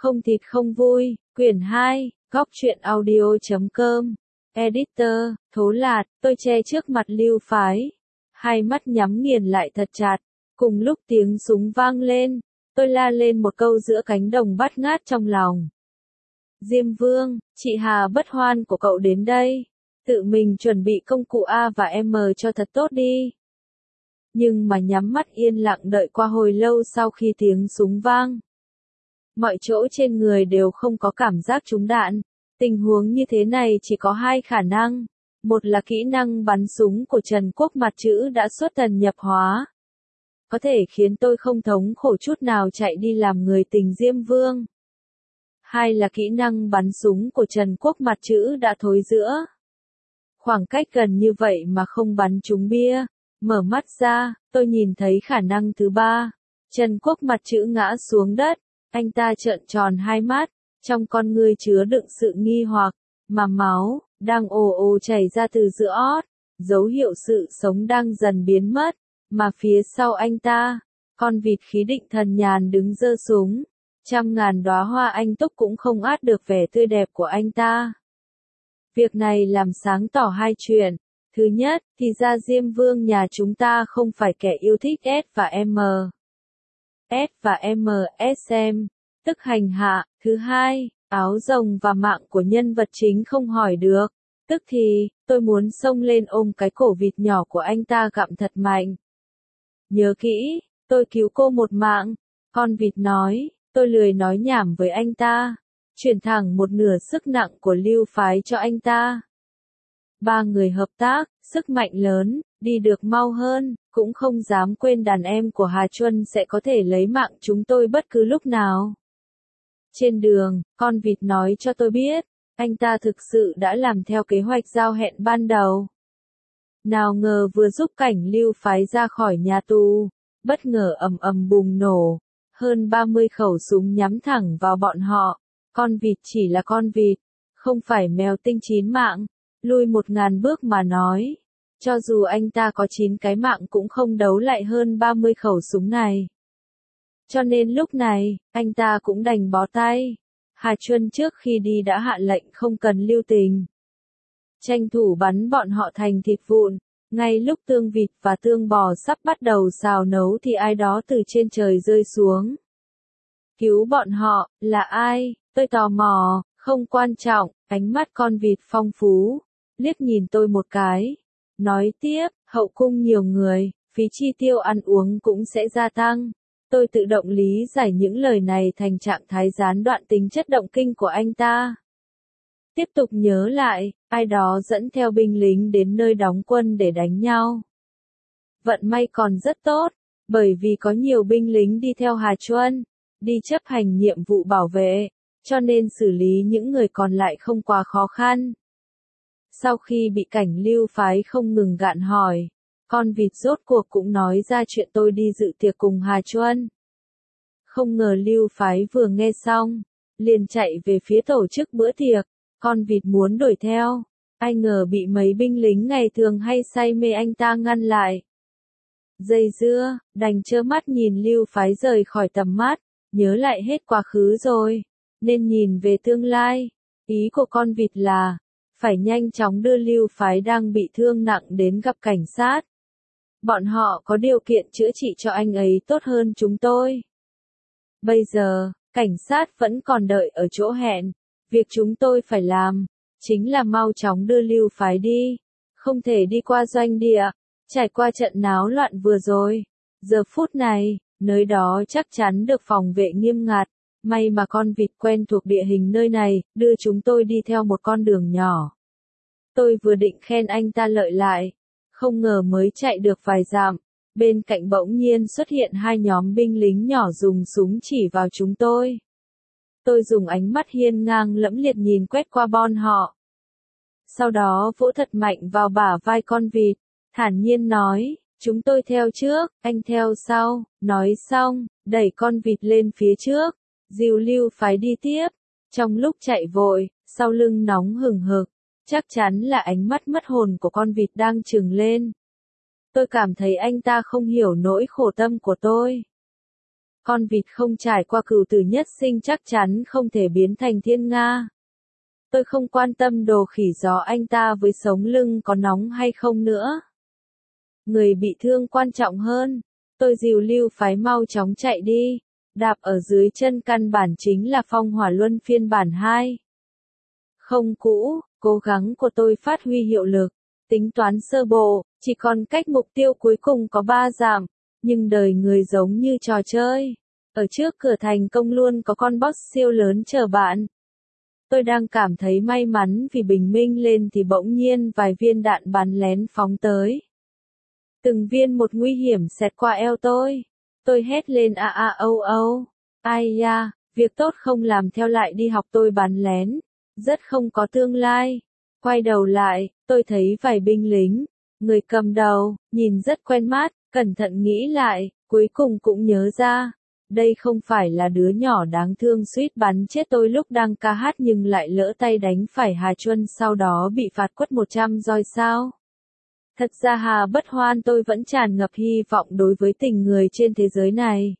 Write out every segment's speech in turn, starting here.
Không thịt không vui, quyển 2, góc truyện audio.com. Editor, Thố Lạt, tôi che trước mặt Lưu Phái. Hai mắt nhắm nghiền lại thật chặt. Cùng lúc tiếng súng vang lên, tôi la lên một câu giữa cánh đồng bát ngát trong lòng. Diêm Vương, chị Hà Bất Hoan của cậu đến đây. Tự mình chuẩn bị công cụ A và M cho thật tốt đi. Nhưng mà nhắm mắt yên lặng đợi qua hồi lâu sau khi tiếng súng vang. Mọi chỗ trên người đều không có cảm giác trúng đạn. Tình huống như thế này chỉ có hai khả năng. Một là kỹ năng bắn súng của Trần Quốc mặt chữ đã xuất thần nhập hóa. Có thể khiến tôi không thống khổ chút nào chạy đi làm người tình Diêm Vương. Hai là kỹ năng bắn súng của Trần Quốc mặt chữ đã thối rữa. Khoảng cách gần như vậy mà không bắn trúng bia. Mở mắt ra, tôi nhìn thấy khả năng thứ ba. Trần Quốc mặt chữ ngã xuống đất. Anh ta trợn tròn hai mắt, trong con ngươi chứa đựng sự nghi hoặc, mà máu đang ồ ồ chảy ra từ giữa ót, dấu hiệu sự sống đang dần biến mất, mà phía sau anh ta, con vịt khí định thần nhàn đứng giơ súng, trăm ngàn đóa hoa anh túc cũng không át được vẻ tươi đẹp của anh ta. Việc này làm sáng tỏ hai chuyện. Thứ nhất, thì ra Diêm Vương nhà chúng ta không phải kẻ yêu thích S và M. S và MSM, tức hành hạ. Thứ hai, áo rồng và mạng của nhân vật chính không hỏi được. Tức thì, tôi muốn xông lên ôm cái cổ vịt nhỏ của anh ta gặm thật mạnh. Nhớ kỹ, tôi cứu cô một mạng. Con vịt nói, tôi lười nói nhảm với anh ta. Chuyển thẳng một nửa sức nặng của Lưu Phái cho anh ta. Ba người hợp tác, sức mạnh lớn, đi được mau hơn, cũng không dám quên đàn em của Hà Chuân sẽ có thể lấy mạng chúng tôi bất cứ lúc nào. Trên đường, con vịt nói cho tôi biết, anh ta thực sự đã làm theo kế hoạch giao hẹn ban đầu. Nào ngờ vừa giúp cảnh Lưu Phái ra khỏi nhà tù, bất ngờ ầm ầm bùng nổ, hơn 30 khẩu súng nhắm thẳng vào bọn họ. Con vịt chỉ là con vịt, không phải mèo tinh 9 mạng. Lui 1000 bước mà nói, cho dù anh ta có 9 cái mạng cũng không đấu lại hơn 30 khẩu súng này. Cho nên lúc này, anh ta cũng đành bó tay. Hà Chuân trước khi đi đã hạ lệnh không cần lưu tình. Tranh thủ bắn bọn họ thành thịt vụn, ngay lúc tương vịt và tương bò sắp bắt đầu xào nấu thì ai đó từ trên trời rơi xuống. Cứu bọn họ, là ai? Tôi tò mò, không quan trọng, ánh mắt con vịt phong phú. Liếc nhìn tôi một cái. Nói tiếp, hậu cung nhiều người, phí chi tiêu ăn uống cũng sẽ gia tăng. Tôi tự động lý giải những lời này thành trạng thái gián đoạn tính chất động kinh của anh ta. Tiếp tục nhớ lại, ai đó dẫn theo binh lính đến nơi đóng quân để đánh nhau. Vận may còn rất tốt, bởi vì có nhiều binh lính đi theo Hà Chuân, đi chấp hành nhiệm vụ bảo vệ, cho nên xử lý những người còn lại không quá khó khăn. Sau khi bị cảnh Lưu Phái không ngừng gạn hỏi, con vịt rốt cuộc cũng nói ra chuyện tôi đi dự tiệc cùng Hà Chuân. Không ngờ Lưu Phái vừa nghe xong, liền chạy về phía tổ chức bữa tiệc, con vịt muốn đuổi theo, ai ngờ bị mấy binh lính ngày thường hay say mê anh ta ngăn lại. Dây dưa, đành trơ mắt nhìn Lưu Phái rời khỏi tầm mắt, nhớ lại hết quá khứ rồi, nên nhìn về tương lai. Ý của con vịt là phải nhanh chóng đưa Lưu Phái đang bị thương nặng đến gặp cảnh sát. Bọn họ có điều kiện chữa trị cho anh ấy tốt hơn chúng tôi. Bây giờ, cảnh sát vẫn còn đợi ở chỗ hẹn. Việc chúng tôi phải làm, chính là mau chóng đưa Lưu Phái đi. Không thể đi qua doanh địa, trải qua trận náo loạn vừa rồi. Giờ phút này, nơi đó chắc chắn được phòng vệ nghiêm ngặt. May mà con vịt quen thuộc địa hình nơi này, đưa chúng tôi đi theo một con đường nhỏ. Tôi vừa định khen anh ta lợi lại, không ngờ mới chạy được vài dặm, bên cạnh bỗng nhiên xuất hiện hai nhóm binh lính nhỏ dùng súng chỉ vào chúng tôi. Tôi dùng ánh mắt hiên ngang lẫm liệt nhìn quét qua bọn họ. Sau đó vỗ thật mạnh vào bả vai con vịt, thản nhiên nói, chúng tôi theo trước, anh theo sau. Nói xong, đẩy con vịt lên phía trước, dìu Lưu Phái đi tiếp. Trong lúc chạy vội, sau lưng nóng hừng hực, chắc chắn là ánh mắt mất hồn của con vịt đang trừng lên. Tôi cảm thấy anh ta không hiểu nỗi khổ tâm của tôi. Con vịt không trải qua cửu tử nhất sinh chắc chắn không thể biến thành thiên nga. Tôi không quan tâm đồ khỉ gió anh ta với sống lưng có nóng hay không nữa. Người bị thương quan trọng hơn. Tôi dìu Lưu Phái mau chóng chạy đi. Đạp ở dưới chân căn bản chính là Phong Hỏa Luân phiên bản 2. Không cũ, cố gắng của tôi phát huy hiệu lực. Tính toán sơ bộ, chỉ còn cách mục tiêu cuối cùng có 3 dặm. Nhưng đời người giống như trò chơi. Ở trước cửa thành công luôn có con boss siêu lớn chờ bạn. Tôi đang cảm thấy may mắn vì bình minh lên thì bỗng nhiên vài viên đạn bắn lén phóng tới. Từng viên một nguy hiểm xẹt qua eo tôi. Tôi hét lên a a âu âu. Ai da, việc tốt không làm theo lại đi học tôi bắn lén. Rất không có tương lai. Quay đầu lại, tôi thấy vài binh lính. Người cầm đầu, nhìn rất quen mắt, cẩn thận nghĩ lại, cuối cùng cũng nhớ ra. Đây không phải là đứa nhỏ đáng thương suýt bắn chết tôi lúc đang ca hát nhưng lại lỡ tay đánh phải Hà Chuân sau đó bị phạt quất 100 roi sao? Thật ra Hà Bất Hoan tôi vẫn tràn ngập hy vọng đối với tình người trên thế giới này.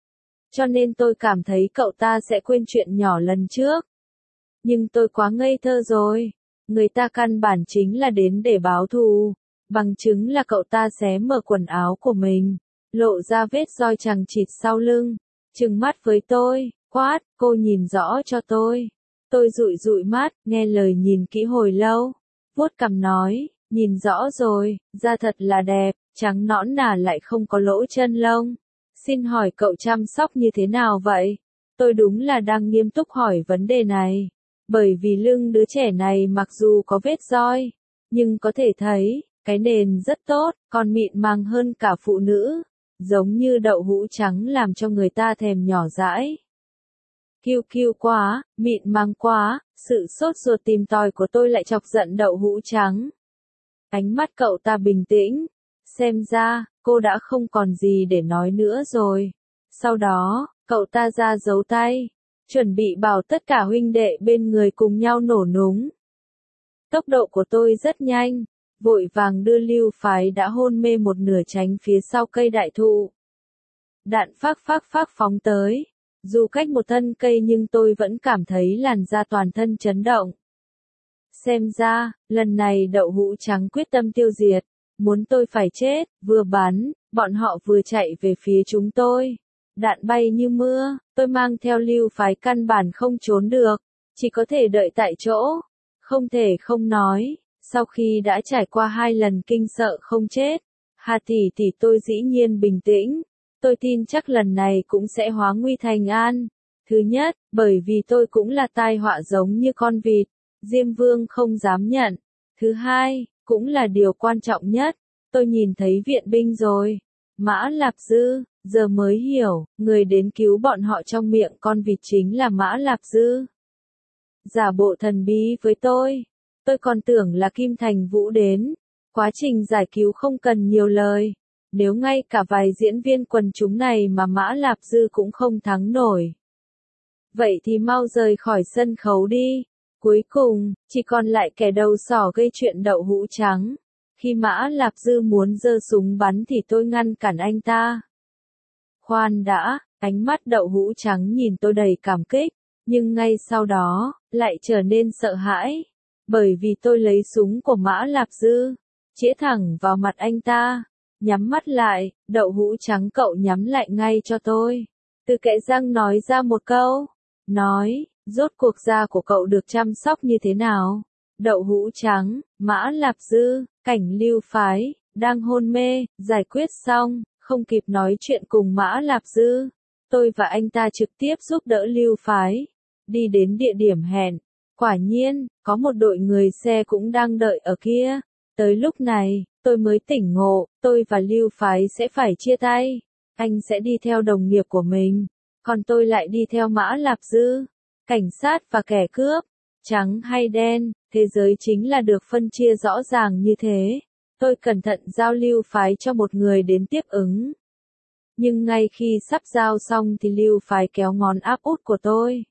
Cho nên tôi cảm thấy cậu ta sẽ quên chuyện nhỏ lần trước. Nhưng tôi quá ngây thơ rồi. Người ta căn bản chính là đến để báo thù. Bằng chứng là cậu ta xé mở quần áo của mình. Lộ ra vết roi chằng chịt sau lưng, trừng mắt với tôi, quát, cô nhìn rõ cho tôi. Tôi dụi dụi mắt, nghe lời nhìn kỹ hồi lâu, vuốt cằm nói, nhìn rõ rồi, da thật là đẹp, trắng nõn nà lại không có lỗ chân lông. Xin hỏi cậu chăm sóc như thế nào vậy? Tôi đúng là đang nghiêm túc hỏi vấn đề này, bởi vì lưng đứa trẻ này mặc dù có vết roi, nhưng có thể thấy, cái nền rất tốt, còn mịn màng hơn cả phụ nữ. Giống như đậu hũ trắng làm cho người ta thèm nhỏ dãi. Kiêu kiêu quá, mịn màng quá, sự sốt ruột tìm tòi của tôi lại chọc giận đậu hũ trắng. Ánh mắt cậu ta bình tĩnh, xem ra, cô đã không còn gì để nói nữa rồi. Sau đó, cậu ta ra dấu tay, chuẩn bị bảo tất cả huynh đệ bên người cùng nhau nổ núng. Tốc độ của tôi rất nhanh. Vội vàng đưa Lưu Phái đã hôn mê một nửa tránh phía sau cây đại thụ. Đạn phác phóng tới. Dù cách một thân cây nhưng tôi vẫn cảm thấy làn da toàn thân chấn động. Xem ra, lần này đậu hũ trắng quyết tâm tiêu diệt. Muốn tôi phải chết, vừa bắn, bọn họ vừa chạy về phía chúng tôi. Đạn bay như mưa, tôi mang theo Lưu Phái căn bản không trốn được. Chỉ có thể đợi tại chỗ. Không thể không nói. Sau khi đã trải qua 2 lần kinh sợ không chết, Hà tỷ tôi dĩ nhiên bình tĩnh. Tôi tin chắc lần này cũng sẽ hóa nguy thành an. Thứ nhất, bởi vì tôi cũng là tai họa giống như con vịt, Diêm Vương không dám nhận. Thứ hai, cũng là điều quan trọng nhất, tôi nhìn thấy viện binh rồi. Mã Lạp Dư, giờ mới hiểu, người đến cứu bọn họ trong miệng con vịt chính là Mã Lạp Dư. Giả bộ thần bí với tôi còn tưởng là Kim Thành Vũ đến. Quá trình giải cứu không cần nhiều lời. Nếu ngay cả vài diễn viên quần chúng này mà Mã Lạp Dư cũng không thắng nổi. Vậy thì mau rời khỏi sân khấu đi. Cuối cùng, chỉ còn lại kẻ đầu sỏ gây chuyện đậu hũ trắng. Khi Mã Lạp Dư muốn giơ súng bắn thì tôi ngăn cản anh ta. Khoan đã, ánh mắt đậu hũ trắng nhìn tôi đầy cảm kích, nhưng ngay sau đó, lại trở nên sợ hãi. Bởi vì tôi lấy súng của Mã Lạp Dư, chĩa thẳng vào mặt anh ta, nhắm mắt lại, đậu hũ trắng cậu nhắm lại ngay cho tôi. Từ kẽ răng nói ra một câu, nói, rốt cuộc da của cậu được chăm sóc như thế nào? Đậu hũ trắng, Mã Lạp Dư, Cảnh Lưu Phái, đang hôn mê, giải quyết xong, không kịp nói chuyện cùng Mã Lạp Dư. Tôi và anh ta trực tiếp giúp đỡ Lưu Phái, đi đến địa điểm hẹn. Quả nhiên, có một đội người xe cũng đang đợi ở kia. Tới lúc này, tôi mới tỉnh ngộ, tôi và Lưu Phái sẽ phải chia tay. Anh sẽ đi theo đồng nghiệp của mình, còn tôi lại đi theo Mã Lạp Dư. Cảnh sát và kẻ cướp, trắng hay đen, thế giới chính là được phân chia rõ ràng như thế. Tôi cẩn thận giao Lưu Phái cho một người đến tiếp ứng. Nhưng ngay khi sắp giao xong thì Lưu Phái kéo ngón áp út của tôi.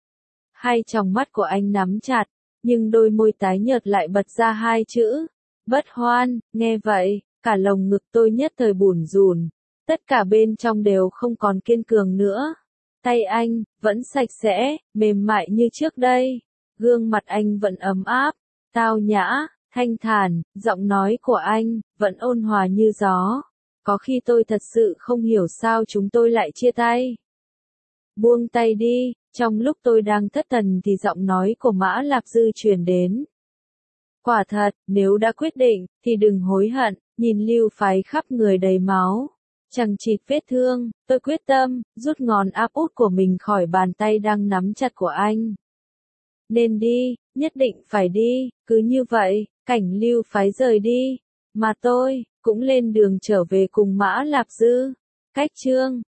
Hai tròng mắt của anh nắm chặt, nhưng đôi môi tái nhợt lại bật ra 2 chữ. Bất Hoan, nghe vậy, cả lồng ngực tôi nhất thời bủn rủn. Tất cả bên trong đều không còn kiên cường nữa. Tay anh, vẫn sạch sẽ, mềm mại như trước đây. Gương mặt anh vẫn ấm áp, tao nhã, thanh thản, giọng nói của anh, vẫn ôn hòa như gió. Có khi tôi thật sự không hiểu sao chúng tôi lại chia tay. Buông tay đi, trong lúc tôi đang thất thần thì giọng nói của Mã Lạp Dư truyền đến. Quả thật, nếu đã quyết định, thì đừng hối hận, nhìn Lưu Phái khắp người đầy máu. Chẳng chịt vết thương, tôi quyết tâm, rút ngón áp út của mình khỏi bàn tay đang nắm chặt của anh. Nên đi, nhất định phải đi, cứ như vậy, cảnh Lưu Phái rời đi. Mà tôi, cũng lên đường trở về cùng Mã Lạp Dư. Cách chương